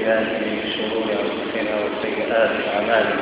بالله من شرور أنفسنا وسيئات أعمالنا.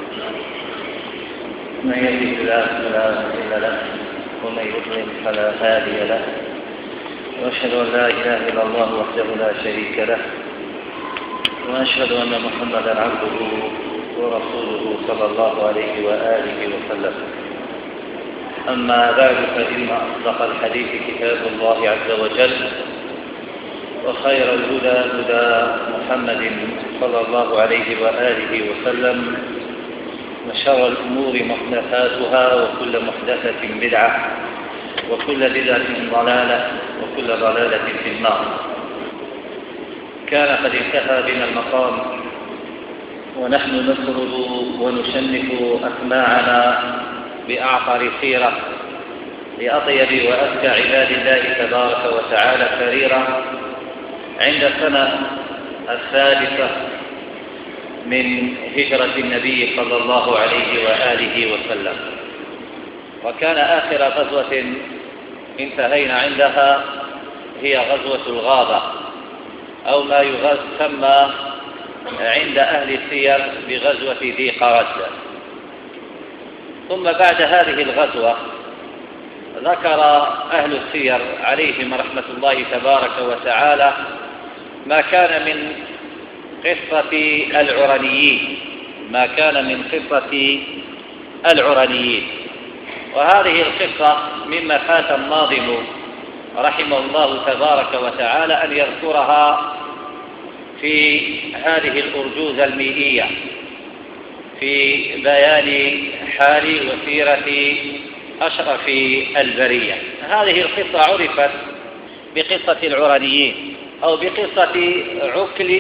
من يهده الله فلا مضل له ومن يضلل فلا هادي له، وأشهد أن لا إله إلا الله وحده لا شريك له، وأشهد أن محمدا عبده ورسوله صلى الله عليه وآله وسلم. أما بعد، فإن أصدق الحديث كتاب الله عز وجل، وخير الهدى هدى محمد صلى الله عليه وآله وسلم، وشر الأمور محدثاتها، وكل محدثة بدعة، وكل بدعة ضلالة، وكل ضلالة في النار. كان قد انتهى بنا المقام ونحن نسرد ونشنف أسماعنا بأعطر سيرة لأطيب وأزكى عباد الله تبارك وتعالى سريرا عند السنة الثالثة من هجرة النبي صلى الله عليه وآله وسلم. وكان آخر غزوة انتهينا عندها هي غزوة الغابة، أو ما يسمى عند أهل السير بغزوة ذي قرد. ثم بعد هذه الغزوة ذكر أهل السير عليهم رحمة الله تبارك وتعالى ما كان من قصة العرنيين، وهذه القصة مما فات الناظم رحمه الله تبارك وتعالى أن يذكرها في هذه الأرجوزة المئية في بيان حال وسيرة أشرف البرية. هذه القصة عرفت بقصة العرنيين، أو بقصة عكل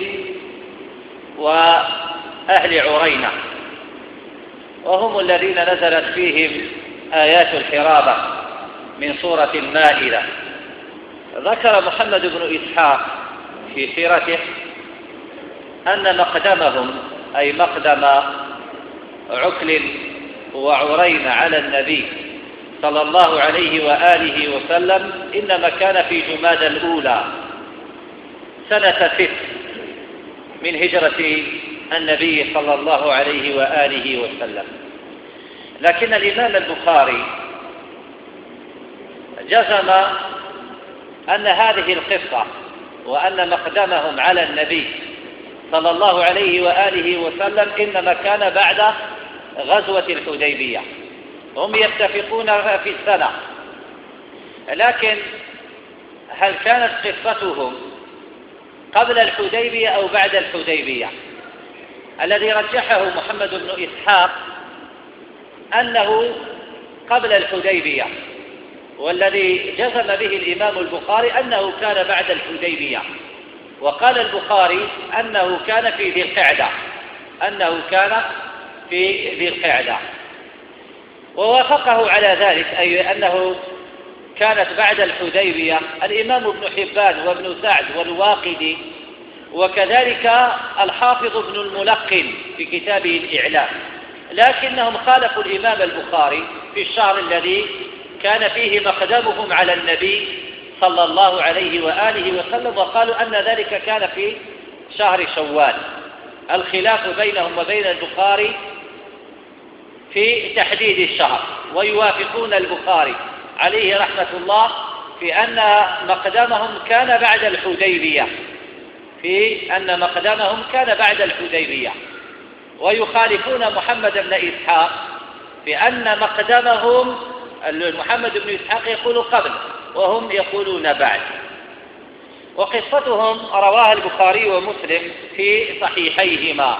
وأهل عرينة، وهم الذين نزلت فيهم آيات الحرابة من سورة المائدة. ذكر محمد بن إسحاق في سيرته أن مقدمهم، أي مقدم عكل وعرين على النبي صلى الله عليه وآله وسلم إنما كان في جمادى الأولى سنة 6 من هجرة النبي صلى الله عليه وآله وسلم. لكن الإمام البخاري جزم أن هذه القصة وأن مقدمهم على النبي صلى الله عليه وآله وسلم إنما كان بعد غزوة الحديبية. هم يتفقون في السنة، لكن هل كانت قصتهم قبل الحديبية أو بعد الحديبية؟ الذي رجحه محمد بن إسحاق أنه قبل الحديبية، والذي جزم به الإمام البخاري أنه كان بعد الحديبية. وقال البخاري أنه كان في ذي القعدة، ووافقه على ذلك، أي أنه كانت بعد الحديبية الإمام ابن حبان وابن سعد والواقدي، وكذلك الحافظ ابن الملقن في كتابه الإعلام. لكنهم خالفوا الإمام البخاري في الشهر الذي كان فيه مقدمهم على النبي صلى الله عليه وآله وسلم، وقالوا أن ذلك كان في شهر شوال. الخلاف بينهم وبين البخاري في تحديد الشهر، ويوافقون البخاري عليه رحمة الله في أن مقدمهم كان بعد الحديبية، ويخالفون محمد بن إسحاق في أن مقدمهم، محمد بن إسحاق يقول قبل وهم يقولون بعد. وقصتهم رواها البخاري ومسلم في صحيحيهما،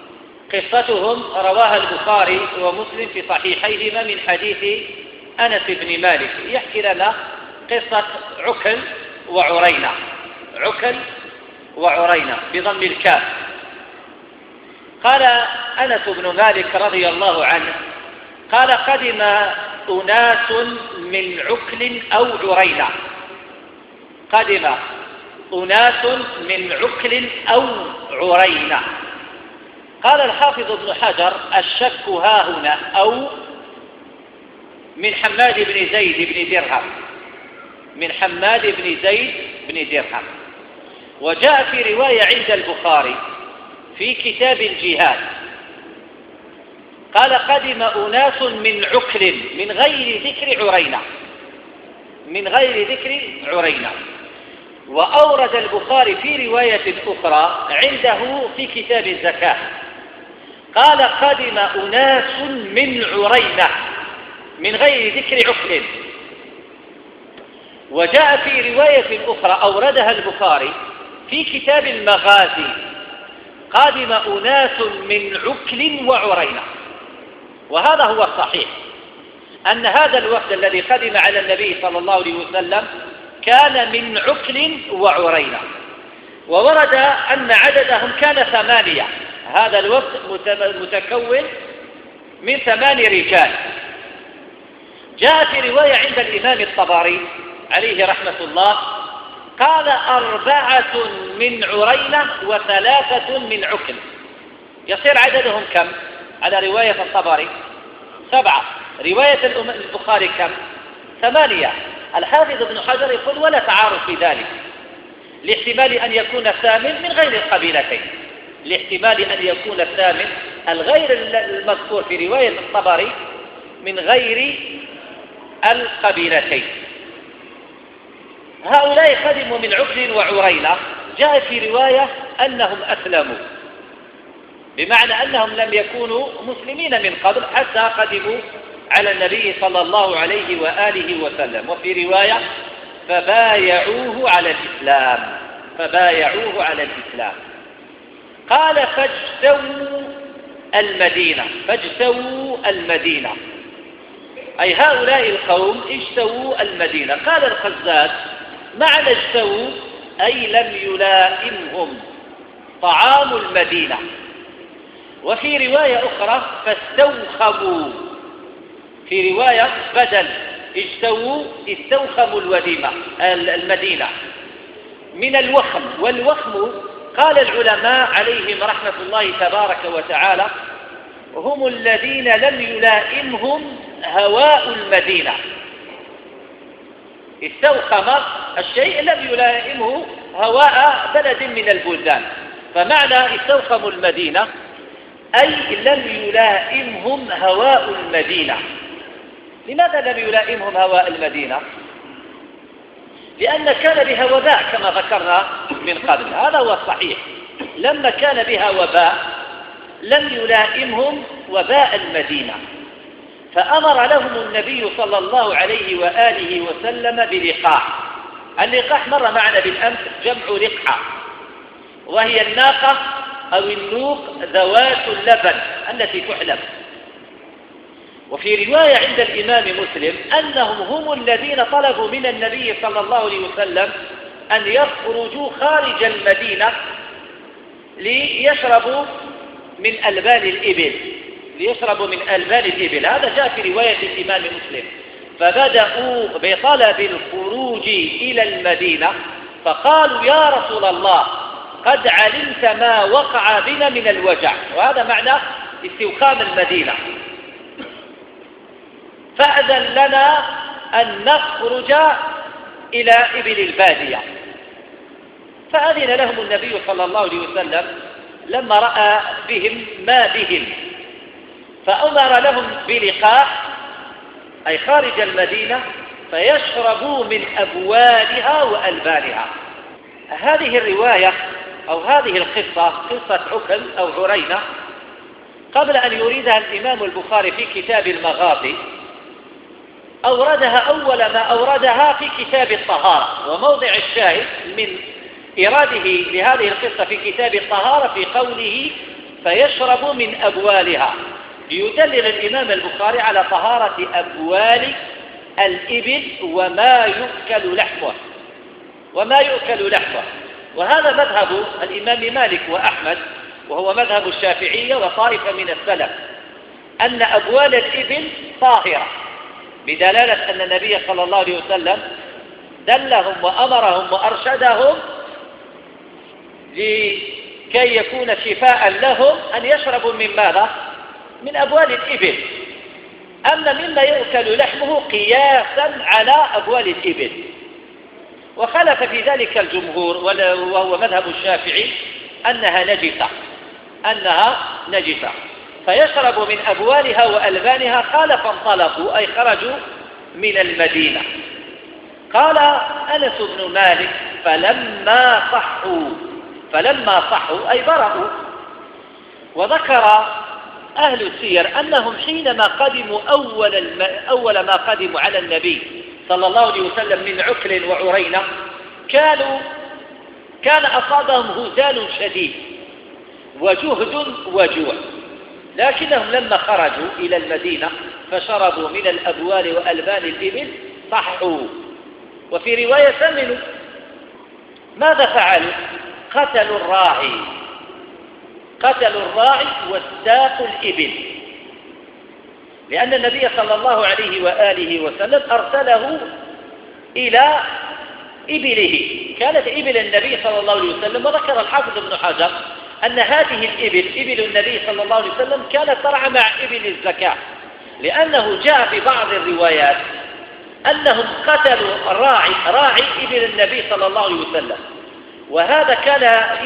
من حديث أنس بن مالك يحكي لنا قصة عكل وعرينة بضم الكاف. قال أنس بن مالك رضي الله عنه قال: قدم أناس من عكل أو عرينة. قال الحافظ ابن حجر: الشك هاهنا أو من حماد بن زيد بن درهم، وجاء في رواية عند البخاري في كتاب الجهاد قال قدم أناس من عكل من غير ذكر عرينة، من غير ذكر عرينة. وأورد البخاري في رواية أخرى عنده في كتاب الزكاة قال قدم أناس من عرينة من غير ذكر عكل. وجاء في رواية أخرى أوردها البخاري في كتاب المغازي قادم أناس من عكل وعرينة. وهذا هو الصحيح، أن هذا الوفد الذي قدم على النبي صلى الله عليه وسلم كان من عكل وعرينة. وورد أن عددهم كان 8. هذا الوفد متكون من 8 رجال. جاء في رواية عند الإمام الطبري عليه رحمة الله قال 4 من عرينة و3 من عكل. يصير عددهم كم على رواية الطبري؟ 7. رواية البخاري كم؟ 8. الحافظ ابن حجر يقول ولا تعارض في ذلك، لاحتمال أن يكون الثامن من غير القبيلتين، لاحتمال أن يكون الثامن الغير المذكور في رواية الطبري من غير القبيلتين. هؤلاء قدموا من عكل وعرينة. جاء في رواية أنهم أسلموا، بمعنى أنهم لم يكونوا مسلمين من قبل حتى قدموا على النبي صلى الله عليه وآله وسلم. وفي رواية فبايعوه على الإسلام، فبايعوه على الإسلام. قال فاجتووا المدينة، فاجتووا المدينة، أي هؤلاء القوم اجتووا المدينة. قال الخزاز معنى اجتووا أي لم يلائمهم طعام المدينة. وفي رواية أخرى فاستوخموا، في رواية بدل اجتووا استوخموا المدينة من الوخم. والوخم قال العلماء عليهم رحمة الله تبارك وتعالى هم الذين لم يلائمهم هواء المدينة. استوخم الشيء لم يلائمه هواء بلد من البلدان، فمعنى استوخموا المدينة أي لم يلائمهم هواء المدينة. لماذا لم يلائمهم هواء المدينة؟ لأن كان بها وباء كما ذكرنا من قبل، هذا هو الصحيح. لما كان بها وباء لم يلائمهم وباء المدينة، فأمر لهم النبي صلى الله عليه وآله وسلم بلقاح. اللقاح مر معنا بالأمس جمع لقحة، وهي الناقة أو النوق ذوات اللبن التي تحلب. وفي رواية عند الإمام مسلم أنهم هم الذين طلبوا من النبي صلى الله عليه وسلم أن يخرجوا خارج المدينة ليشربوا من ألبان الإبل، ليشربوا من ألبان الإبل. هذا جاء في رواية الإمام مسلم. فبدأوا بطلب الخروج إلى المدينة فقالوا يا رسول الله قد علمت ما وقع بنا من الوجع، وهذا معنى استوخام المدينة، فأذن لنا أن نخرج إلى إبل البادية. فأذن لهم النبي صلى الله عليه وسلم لما رأى بهم ما بهم، فأمر لهم بلقاح أي خارج المدينة فيشربوا من أبوالها وألبانها. هذه الرواية أو هذه القصة قصة عكل أو عرينة قبل أن يريدها الإمام البخاري في كتاب المغازي أوردها أول ما أوردها في كتاب الطهارة. وموضع الشاهد من إراده لهذه القصة في كتاب الطهارة في قوله فيشرب من أبوالها، ليدلل الإمام البخاري على طهارة أبوال الإبل وما يؤكل لحمه، وما يؤكل لحمه. وهذا مذهب الإمام مالك وأحمد، وهو مذهب الشافعية وطائفة من السلف، أن أبوال الإبل طاهرة، بدلالة أن النبي صلى الله عليه وسلم دلهم وأمرهم وأرشدهم لكي يكون شفاء لهم أن يشربوا من ماذا؟ من أبوال الإبل. أما مما يؤكل لحمه قياسا على أبوال الإبل. وخلف في ذلك الجمهور وهو مذهب الشافعي أنها نجسة فيشرب من أبوالها وألبانها. قال فانطلقوا أي خرجوا من المدينة. قال أنس بن مالك فلما صحوا أي برأوا. وذكر أهل السير أنهم حينما قدموا أول ما قدموا على النبي صلى الله عليه وسلم من عكل وعرينة كان أصابهم هزال شديد وجهد وجوع، لكنهم لما خرجوا إلى المدينة فشربوا من الأبوال وألبان الإبل صحوا. وفي رواية سمنوا. ماذا فعلوا؟ قتلوا الراعي واستاقوا الإبل، لأن النبي صلى الله عليه وآله وسلم أرسله إلى إبله. كانت إبل النبي صلى الله عليه وسلم، وذكر الحافظ ابن حجر أن هذه الإبل إبل النبي صلى الله عليه وسلم كانت ترعى مع إبل الزكاة، لأنه جاء في بعض الروايات أنهم قتلوا راعي إبل النبي صلى الله عليه وسلم، وهذا كان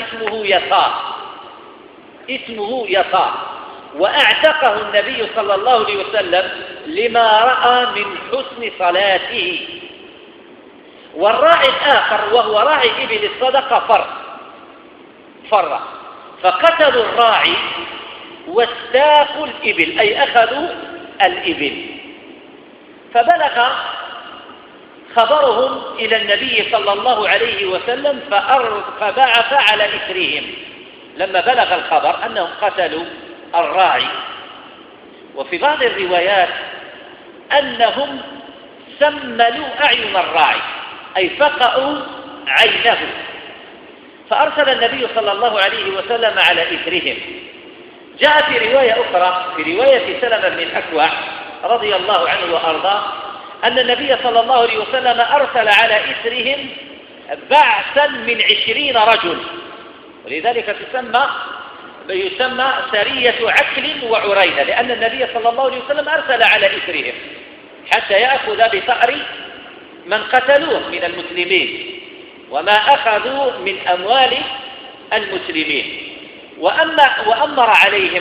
اسمه يطار، وأعتقه النبي صلى الله عليه وسلم لما رأى من حسن صلاته. والراعي الآخر وهو راعي إبل الصدقة فر، فقتلوا الراعي واستاقوا الإبل أي أخذوا الإبل. فبلغ خبرهم إلى النبي صلى الله عليه وسلم فبعث على إثرهم لما بلغ الخبر أنهم قتلوا الراعي. وفي بعض الروايات أنهم سملوا أعين الراعي أي فقعوا عينه، فأرسل النبي صلى الله عليه وسلم على إثرهم. جاء في رواية أخرى في رواية سلمة بن الأكوع رضي الله عنه وأرضاه أن النبي صلى الله عليه وسلم أرسل على إثرهم بعثا من 20 رجل، ولذلك يسمى سرية عكل وعرينة، لأن النبي صلى الله عليه وسلم أرسل على إثرهم حتى يأخذ بثأر من قتلوه من المسلمين وما أخذوا من أموال المسلمين. وأمر عليهم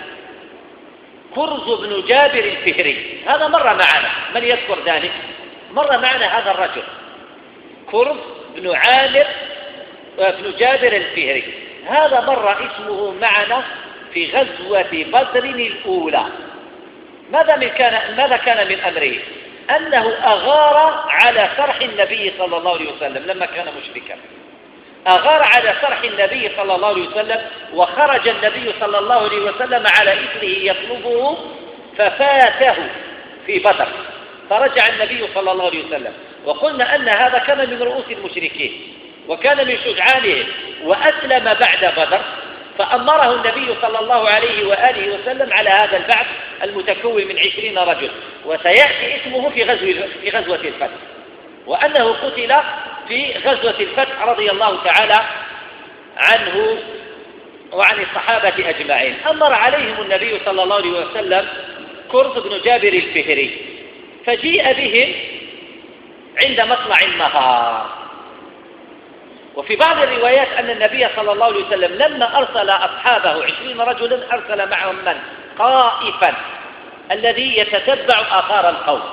كرز بن جابر الفهري. هذا مر معنا، من يذكر ذلك؟ مر معنا هذا الرجل كرز بن جابر الفهري. هذا مر اسمه معنا في غزوة بدر الأولى. ماذا كان من أمره؟ أنه أغار على سرح النبي صلى الله عليه وسلم لما كان مشركا، أغار على سرح النبي صلى الله عليه وسلم، وخرج النبي صلى الله عليه وسلم على إثره يطلبه ففاته في بدر، فرجع النبي صلى الله عليه وسلم. وقلنا أن هذا كان من رؤوس المشركين وكان من شجعانهم، وأسلم بعد بدر، فأمره النبي صلى الله عليه وآله وسلم على هذا البعث المتكون من 20 رجل، وسيأتي اسمه في غزوة الفتح، وأنه قتل في غزوة الفتح رضي الله تعالى عنه وعن الصحابة أجمعين. أمر عليهم النبي صلى الله عليه وسلم كرز بن جابر الفهري، فجيء بهم عند مطلع النهار. وفي بعض الروايات أن النبي صلى الله عليه وسلم لما أرسل أصحابه 20 رجلا أرسل معهم من؟ قائفا الذي يتتبع آثار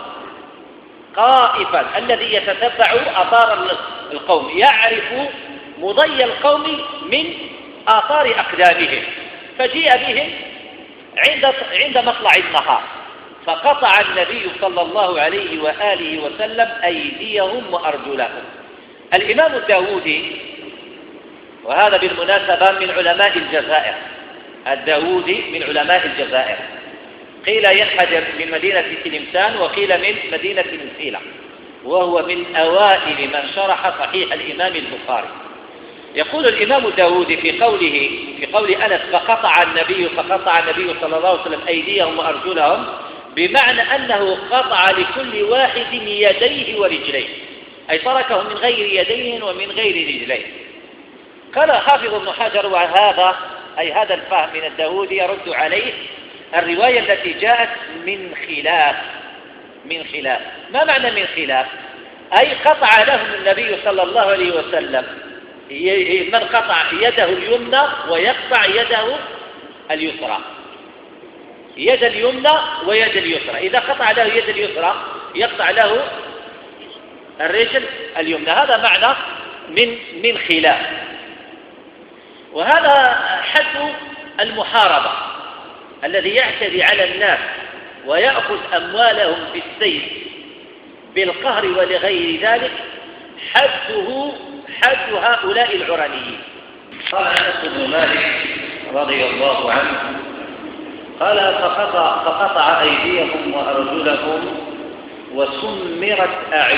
القوم، يعرف مضي القوم من آثار أقدامهم. فجيء بهم عند مطلع النهار، فقطع النبي صلى الله عليه وآله وسلم أيديهم وأرجلهم. الإمام الداودي، وهذا بالمناسبة من علماء الجزائر، قيل ينحدر من مدينة تلمسان وقيل من مدينة مسيلة، وهو من أوائل من شرح صحيح الإمام البخاري. يقول الإمام الداودي في قول أنس فقطع النبي صلى الله عليه وسلم أيديهم وأرجلهم، بمعنى أنه قطع لكل واحد يديه ورجليه، أي تركهم من غير يدين ومن غير رجلين. قال حافظ ابن حجر وهذا أي هذا الفهم من الداودي يرد عليه الرواية التي جاءت من خلاف. ما معنى من خلاف؟ أي قطع لهم النبي صلى الله عليه وسلم من قطع يده اليمنى ويقطع يده اليسرى، يد اليمنى ويد اليسرى. إذا قطع له يد اليسرى يقطع له الرجل اليمنى. هذا معنى من خلاف. وهذا حد المحاربة الذي يعتدي على الناس ويأخذ أموالهم بالسيف بالقهر ولغير ذلك، حد هؤلاء العرنيين. قال أنس بن مالك رضي الله عنه قال فقطع أيديهم وأرجلهم وسمرت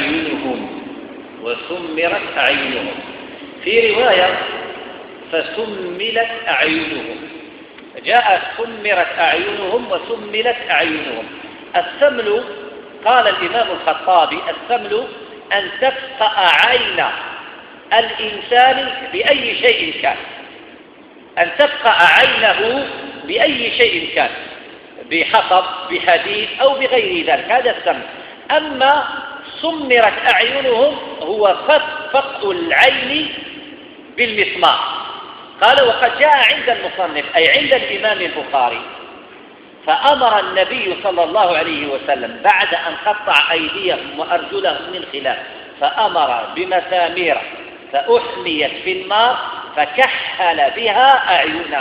أعينهم. في رواية فسملت أعينهم، جاءت سمرت أعينهم وسملت أعينهم. السمل قال الإمام الخطابي السمل أن تفقأ عين الإنسان بأي شيء كان، أن تفقأ عينه بأي شيء كان، بحطب بحديد أو بغير ذلك، هذا السمل. أما سمرت أعينهم هو فقأ العين بالمسمار. قال وقد جاء عند المصنف أي عند الإمام البخاري فأمر النبي صلى الله عليه وسلم بعد أن قطع أيديهم وأرجلهم من خلاف فأمر بمسامير فأحميت في النار فكحل بها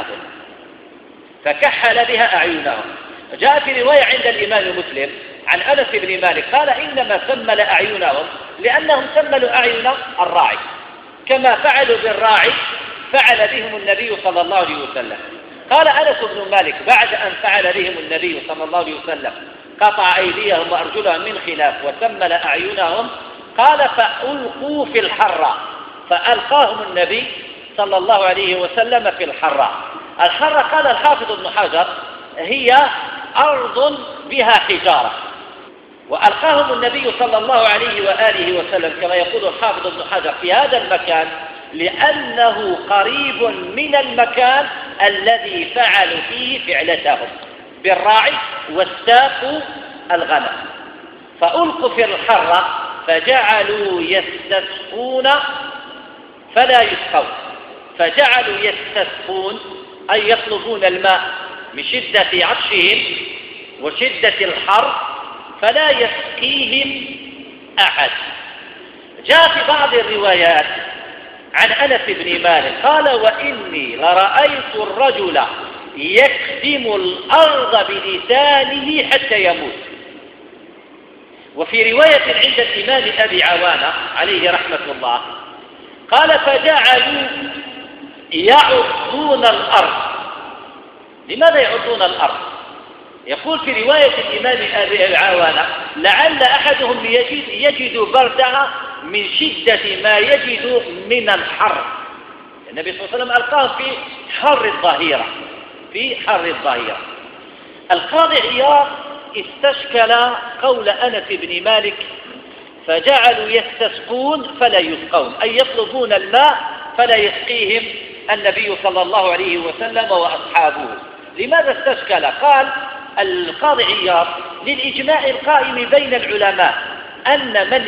أعينهم. جاء في رواية عند الإمام مسلم عن أنس بن مالك قال إنما سمل أعينهم لأنهم سملوا أعين الراعي، كما فعلوا بالراعي فعل بهم النبي صلى الله عليه وسلم. قال أنس بن مالك بعد أن فعل بهم النبي صلى الله عليه وسلم قطع أيديهم وأرجلهم من خلاف وسمل أعينهم، قال فألقوا في الحرة، فألقاهم النبي صلى الله عليه وسلم في الحرة. الحرة قال الحافظ ابن حجر هي أرض بها حجارة، وألقاهم النبي صلى الله عليه وآله وسلم كما يقول الحافظ ابن حجر في هذا المكان لأنه قريب من المكان الذي فعلوا فيه فعلتهم بالراعي واستاقوا الغنم. فألقوا في الحرة فجعلوا يستسقون فلا يسقون، فجعلوا يستسقون أي يطلبون الماء من شدة عطشهم وشدة الحر فلا يسقيهم أحد. جاء في بعض الروايات عن أنس بن مالك قال وإني لرأيت الرجل يكدم الأرض بلسانه حتى يموت. وفي رواية عند الإمام أبي عوانة عليه رحمة الله قال فجعلوا يعضون الأرض. لماذا يعضون الأرض؟ يقول في رواية الإمام أبي عوانة لعل أحدهم يجد بردها من شدة ما يجد من الحر. النبي صلى الله عليه وسلم ألقاهم في حر الظهيرة. القاضي عياض استشكل قول أنس بن مالك فجعلوا يستسقون فلا يسقون أي يطلبون الماء فلا يسقيهم النبي صلى الله عليه وسلم وأصحابه. لماذا استشكل؟ قال القاضي عياض للإجماع القائم بين العلماء أن من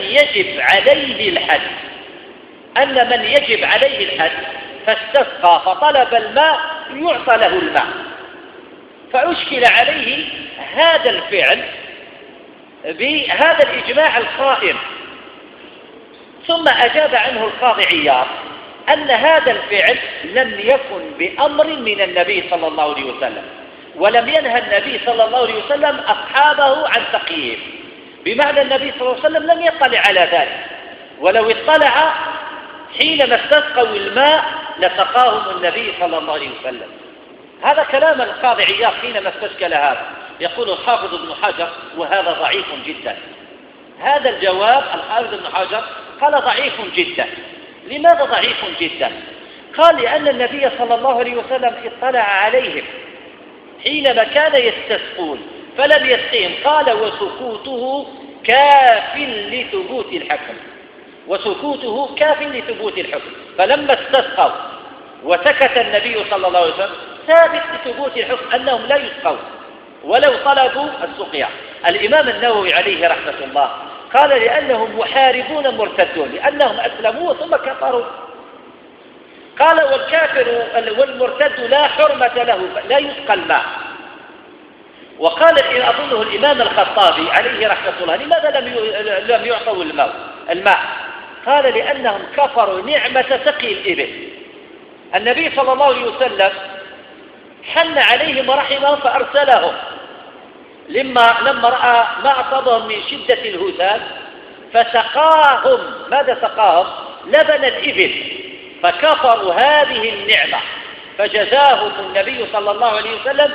يجب عليه الحد فاستسقى فطلب الماء يعطى له الماء، فأشكل عليه هذا الفعل بهذا الإجماع القائم. ثم أجاب عنه القاضي عياض أن هذا الفعل لم يكن بأمر من النبي صلى الله عليه وسلم، ولم ينهى النبي صلى الله عليه وسلم أصحابه عن سقيهم، بمعنى النبي صلى الله عليه وسلم لم يطلع على ذلك، ولو اطلع حينما استسقوا الماء لسقاهم النبي صلى الله عليه وسلم. هذا كلام القاضي عياض حينما استشكل هذا. يقول الحافظ ابن حجر وهذا ضعيف جدا. هذا الجواب الحافظ ابن حجر قال ضعيف جدا. لماذا ضعيف جدا؟ قال لأن النبي صلى الله عليه وسلم اطلع عليهم حينما كان يستسقون فلم يسقيهم. قال وسكوته كاف لثبوت الحكم، فلما استسقوا وسكت النبي صلى الله عليه وسلم ثابت لثبوت الحكم أنهم لا يسقون ولو طلبوا السقيا. الإمام النووي عليه رحمة الله قال لأنهم محاربون مرتدون، لأنهم أسلموا ثم كفروا. قال والكافر والمرتد لا حرمة له، لا يسقى الماء. وقال إن أظنه الإمام الخطابي عليه رحمة الله لماذا لم يعطوا الماء؟ قال لأنهم كفروا نعمة سقي الإبل. النبي صلى الله عليه وسلم حن عليهم ورحمهم فأرسلهم لما رأى ما أصابهم من شدة الهزال فسقاهم. ماذا سقاهم؟ لبن الإبل، فكفروا هذه النعمة فجزاهم النبي صلى الله عليه وسلم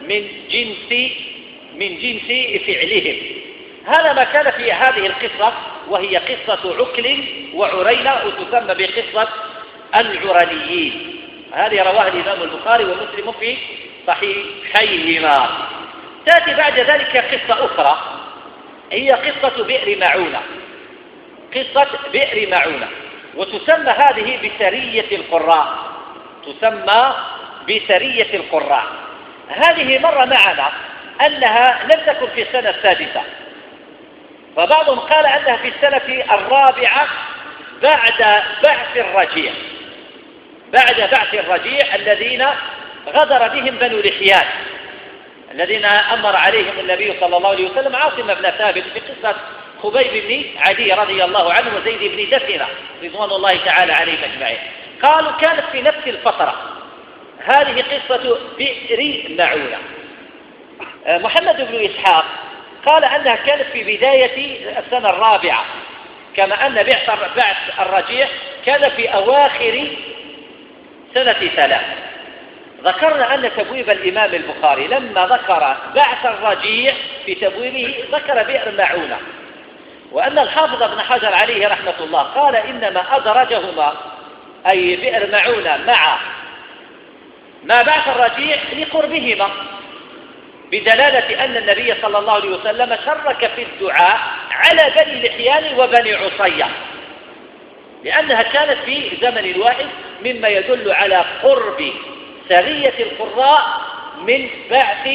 من جنس فعلهم. هذا ما كان في هذه القصة، وهي قصة عكل وعرينة، وتسمى بقصة العرنيين. هذه رواه الإمام البخاري ومسلم في صحيحيهما. تأتي بعد ذلك قصة أخرى، هي قصة بئر معونة. قصة بئر معونة، وتسمى هذه بسرية القراء، تسمى بسرية القراء. هذه مر معنا أنها لم تكن في السنة السادسة، فبعضهم قال أنها في السنة الرابعة بعد بعث الرجيع، الذين غدر بهم بنو لحيان، الذين أمر عليهم النبي صلى الله عليه وسلم عاصم بن ثابت في قصة خبيب بن عدي رضي الله عنه وزيد بن دثنة رضوان الله تعالى عليهم أجمعين. قالوا كانت في نفس الفترة. هذه قصة بئر معونة. محمد بن إسحاق قال أنها كانت في بداية السنة الرابعة، كما أن بعث الرجيع كان في أواخر سنة 3. ذكرنا أن تبويب الإمام البخاري لما ذكر بعث الرجيع في تبويبه ذكر بئر معونة، وأن الحافظ ابن حجر عليه رحمة الله قال إنما أدرجهما أي بئر معونة مع بعث الرجيع لقربهما، بدلالة أن النبي صلى الله عليه وسلم شرك في الدعاء على بني لحيان وبني عصية، لأنها كانت في زمن واحد، مما يدل على قرب سرية القراء من بعث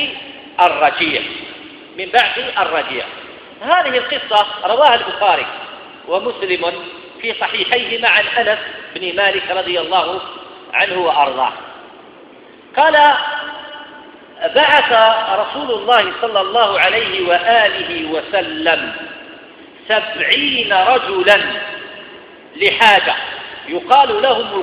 الرجيع. هذه القصة رواها البخاري ومسلم في صحيحيهما عن أنس بن مالك رضي الله عنه وأرضاه قال بعث رسول الله صلى الله عليه وآله وسلم 70 رجلا لحاجة يقال لهم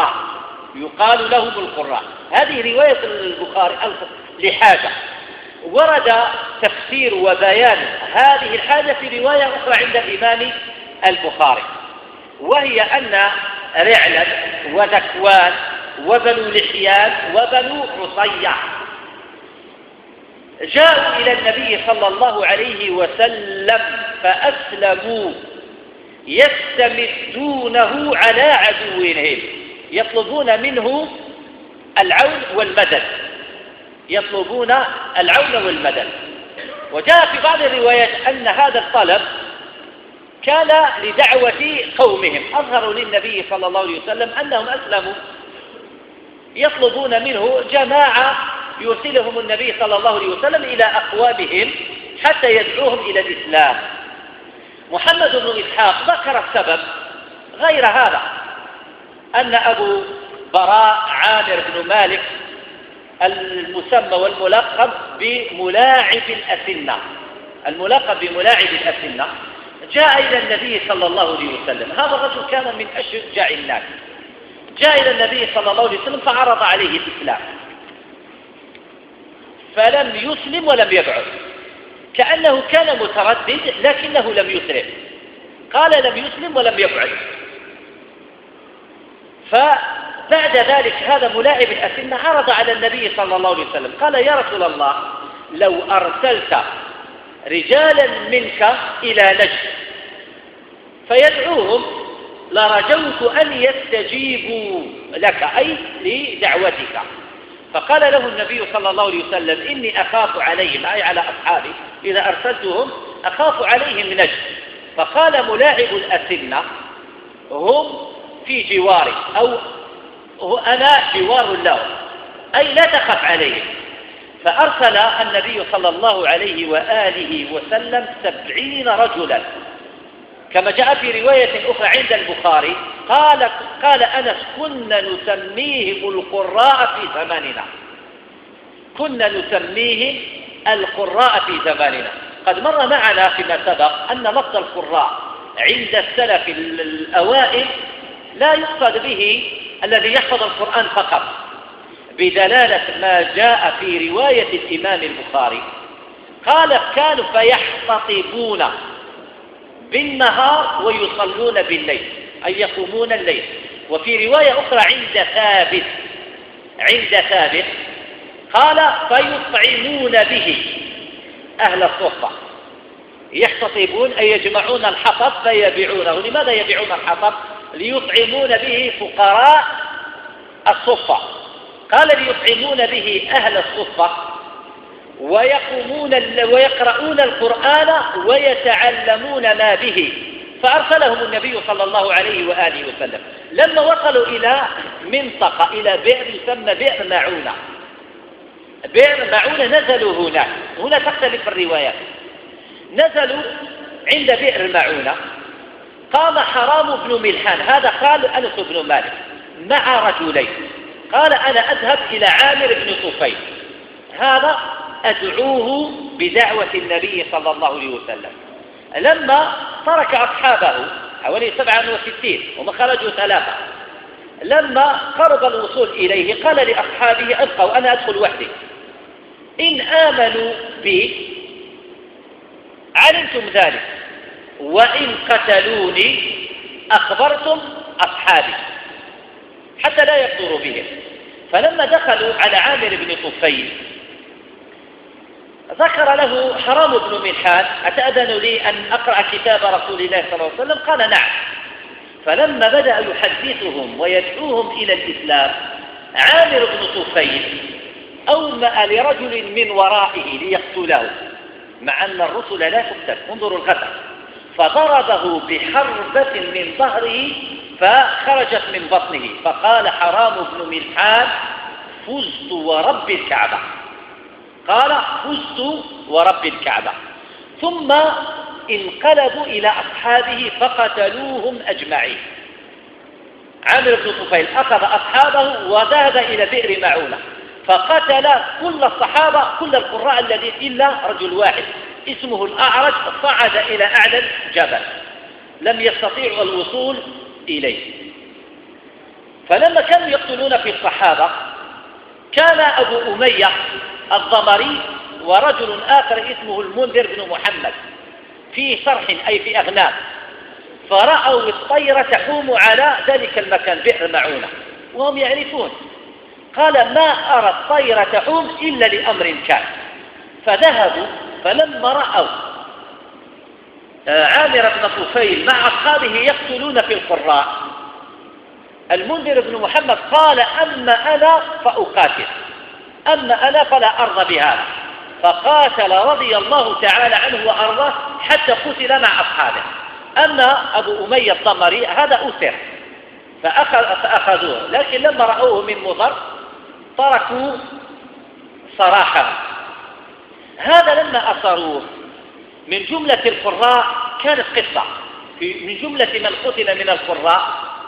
القراء. هذه رواية البخاري لحاجة. ورد تفسير وبيان هذه الحاجة في رواية أخرى عند الإمام البخاري، وهي أن رعلا وذكوان وبنو لحيان وبنو عصية جاءوا إلى النبي صلى الله عليه وسلم فأسلموا يستمدونه على عدوهم، يطلبون منه العون والمدد. وجاء في بعض الروايات أن هذا الطلب كان لدعوة قومهم، أظهروا للنبي صلى الله عليه وسلم أنهم أسلموا، يطلبون منه جماعة يرسلهم النبي صلى الله عليه وسلم إلى أقوامهم حتى يدعوهم إلى الإسلام. محمد بن إسحاق ذكر السبب غير هذا، أن أبو براء عامر بن مالك المسمى والملقب بملاعب الأسنة جاء إلى النبي صلى الله عليه وسلم. هذا الرجل كان من أشجع الناس، جاء إلى النبي صلى الله عليه وسلم فعرض عليه الإسلام، فلم يسلم ولم يبعث، كأنه كان متردد لكنه لم يسلم. قال لم يسلم ولم يبعث. فبعد ذلك هذا ملاعب الأسنة عرض على النبي صلى الله عليه وسلم قال يا رسول الله لو أرسلت رجالا منك إلى نجد فيدعوهم لرجوت أن يستجيبوا لك أي لدعوتك. فقال له النبي صلى الله عليه وسلم إني أخاف عليهم أي على أصحابي إذا أرسلتهم أخاف عليهم نجد. فقال ملاعب الأسنة هم في جواري أو أنا جوار لهم أي لا تخف عليهم. فأرسل النبي صلى الله عليه وآله وسلم 70 رجلا كما جاء في رواية أخرى عند البخاري قال أنس: كنا نسميهم القراء في زماننا. كنا نسميهم القراء في زماننا. قد مر معنا فيما سبق أن لفظ القراء عند السلف الأوائل لا يقصد به الذي يحفظ القرآن فقط، بدلالة ما جاء في رواية الإمام البخاري. قال: كانوا فيحتطبون بالنهار ويصلون بالليل، أي يقومون الليل. وفي رواية أخرى عند ثابت قال: فيطعمون به أهل الصفة. يحتطبون أي يجمعون الحطب فيبيعونه. لماذا يبيعون الحطب؟ ليطعمون به فقراء الصفة. قال: ليطعمون به أهل الصفة ويقرؤون القرآن ويتعلمون ما به. فأرسلهم النبي صلى الله عليه وآله وسلم. لما وصلوا إلى منطقة، إلى بئر يسمى بئر معونة، نزلوا هنا تختلف الروايات. نزلوا عند بئر معونة. قام حرام بن ملحان، هذا قال أنس بن مالك، مع رجلين. قال: أنا أذهب إلى عامر بن طفيل، هذا أدعوه بدعوة النبي صلى الله عليه وسلم. لما ترك أصحابه حوالي 67 وما خرجوا 3، لما قرب الوصول إليه قال لأصحابه: أبقوا، أنا أدخل وحدي، إن آمنوا بي علمتم ذلك، وإن قتلوني أخبرتم أصحابي حتى لا يقدروا بهم. فلما دخلوا على عامر بن طفيل ذكر له حرام بن ملحان: أتأذن لي أن أقرأ كتاب رسول الله صلى الله عليه وسلم؟ قال: نعم. فلما بدأ يحدثهم ويدعوهم إلى الإسلام، عامر بن طفيل أومأ لرجل من ورائه ليقتله، مع أن الرسل لا تقتل، انظروا الغدر، فضربه بحربة من ظهره فخرجت من بطنه. فقال حرام بن ملحان: فزت ورب الكعبة. قال: فزت ورب الكعبة. ثم انقلبوا إلى أصحابه فقتلوهم أجمعين. عامر بن طفيل أخذ أصحابه وذهب إلى بئر معونة فقتل كل الصحابة، كل القراء الذين إلا رجل واحد اسمه الأعرج، صعد إلى أعلى الجبل لم يستطيعوا الوصول إليه. فلما كانوا يقتلون في الصحابة كان أبو أمية الضمري ورجل آخر اسمه المنذر بن محمد في صرح أي في أغنام، فرأوا الطير تحوم على ذلك المكان بئر معونة وهم يعرفون. قال: ما أرى الطير تحوم إلا لأمر كان. فذهبوا، فلما رأوا عامر بن طفيل مع أصحابه يقتلون في القراء، المنذر بن محمد قال: أما أنا فأقاتل، أما أنا فلا أرضى بهذا. فقاتل رضي الله تعالى عنه وأرضاه حتى قتل مع أصحابه. أما أبو أمية الضمري هذا أسر فأخذوه، لكن لما رأوه من مضر تركوا صراحة. هذا لما أصروه من جملة القراء كانت قصة، من جملة من قتل من القراء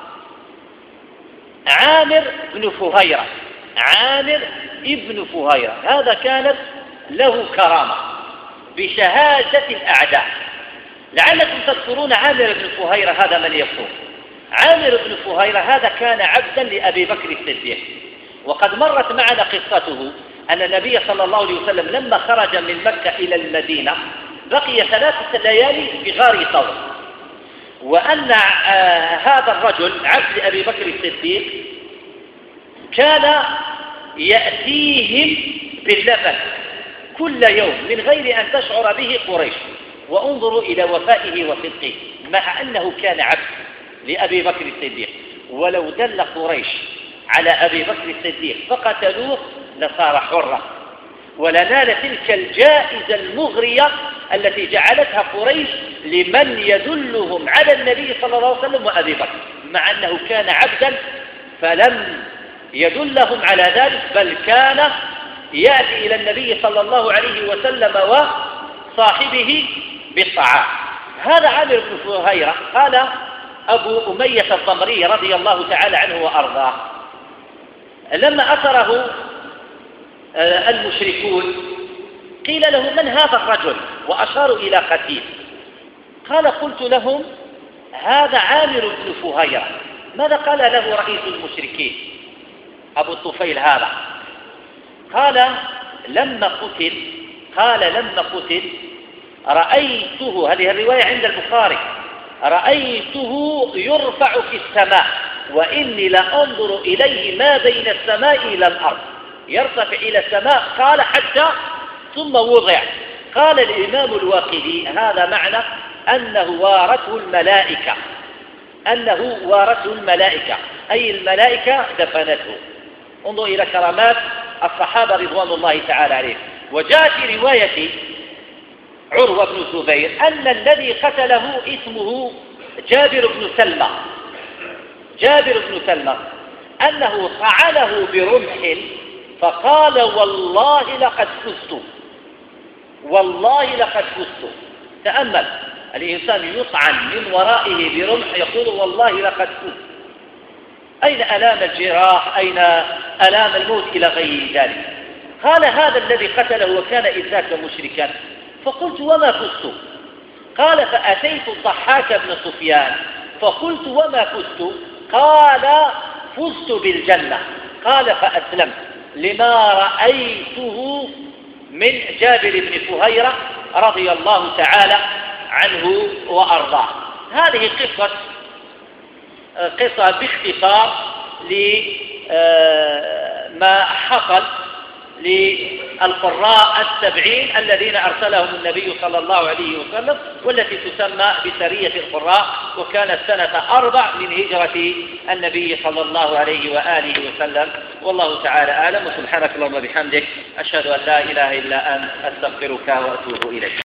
عامر بن فهيرة. عامر ابن فهيرة هذا كانت له كرامة بشهادة الأعداء. لعلكم تذكرون عامر بن فهيرة هذا من يكون. عامر بن فهيرة هذا كان عبدا لأبي بكر الصديق، وقد مرت معنا قصته أن النبي صلى الله عليه وسلم لما خرج من مكة إلى المدينة بقي 3 ليالي في غار ثور، وأن هذا الرجل عبد أبي بكر الصديق كان يأتيهم باللبن كل يوم من غير أن تشعر به قريش. وانظروا إلى وفائه وصدقه مع أنه كان عبد لأبي بكر الصديق، ولو دل قريش على أبي بكر الصديق فقتلوه لصار حرا ولنال تلك الجائزة المغرية التي جعلتها قريش لمن يدلهم على النبي صلى الله عليه وسلم وأبي بكر، مع أنه كان عبدا فلم يدلهم على ذلك، بل كان يأتي إلى النبي صلى الله عليه وسلم وصاحبه بالطعام. هذا عامر بن فهيرة. قال أبو أمية الضمري رضي الله تعالى عنه وأرضاه لما أثره المشركون قيل له: من هذا الرجل؟ وأشاروا إلى قتيل. قال: قلت لهم: هذا عامر بن فهيرة. ماذا قال له رئيس المشركين أبو الطفيل هذا؟ قال: لما قتل رأيته، هذه الرواية عند البخاري، رأيته يرفع في السماء وإني لأنظر إليه ما بين السماء إلى الأرض، يرتفع إلى السماء. قال: حتى ثم وضع. قال الإمام الواقدي: هذا معنى أنه وارثه الملائكة، أي الملائكة دفنته. انظر إلى كرامات الصحابة رضوان الله تعالى عليهم. وجاء في رواية عروة بن الزبير أن الذي قتله اسمه جابر بن سلمة أنه طعنه برمح فقال: والله لقد فزت. تأمل، الإنسان يطعن من ورائه برمح يقول: والله لقد فزت. أين آلام الجراح؟ أين آلام الموت؟ إلى غير ذلك. قال: هذا الذي قتله وكان إذ ذاك مشركا. فقلت: وما فزت؟ قال: فأتيت الضحاك بن سفيان فقلت: وما فزت؟ قال: فزت بالجنة. قال: فأسلمت لما رأيته من جابر بن فهيرة رضي الله تعالى عنه وأرضاه. هذه قصة باختصار لما حصل للقراء 70 الذين أرسلهم النبي صلى الله عليه وسلم، والتي تسمى بسرية القراء، وكانت سنة 4 من هجرة النبي صلى الله عليه وآله وسلم. والله تعالى أعلم. وسبحانك اللهم وبحمدك، أشهد أن لا إله إلا أنت، أستغفرك وأتوب إليك.